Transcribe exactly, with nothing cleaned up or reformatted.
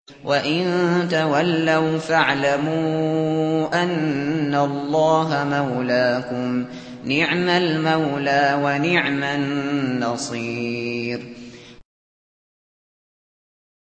وَإِن تَوَلَّوْا فَاعْلَمُوا أَنَّ اللَّهَ مَوْلَاكُمْ ۚ نِعْمَ الْمَوْلَىٰ وَنِعْمَ النَّصِيرُ